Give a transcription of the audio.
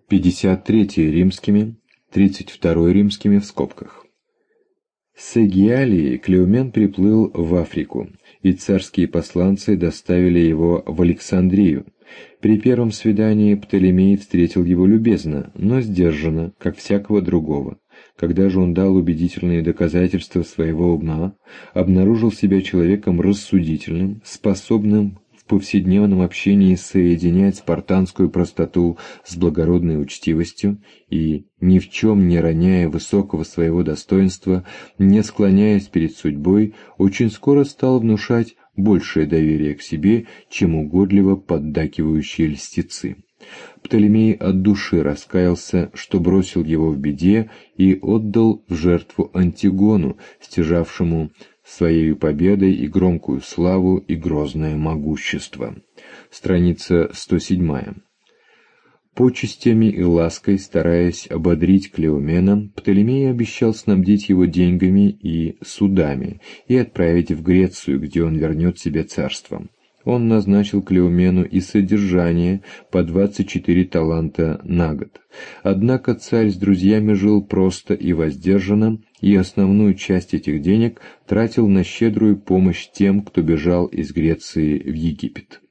53 римскими, 32 римскими в скобках. С Эгиалии Клеумен приплыл в Африку, и царские посланцы доставили его в Александрию. При первом свидании Птолемей встретил его любезно, но сдержанно, как всякого другого. Когда же он дал убедительные доказательства своего ума, обнаружил себя человеком рассудительным, способным в повседневном общении соединять спартанскую простоту с благородной учтивостью и, ни в чем не роняя высокого своего достоинства, не склоняясь перед судьбой, очень скоро стал внушать большее доверие к себе, чем угодливо поддакивающие льстецы. Птолемей от души раскаялся, что бросил его в беде, и отдал в жертву Антигону, стяжавшему своей победой и громкую славу, и грозное могущество. Страница 107. Почестями и лаской, стараясь ободрить Клеумена, Птолемей обещал снабдить его деньгами и судами и отправить в Грецию, где он вернет себе царство. Он назначил Клеумену и содержание по 24 таланта на год. Однако царь с друзьями жил просто и воздержанно, и основную часть этих денег тратил на щедрую помощь тем, кто бежал из Греции в Египет.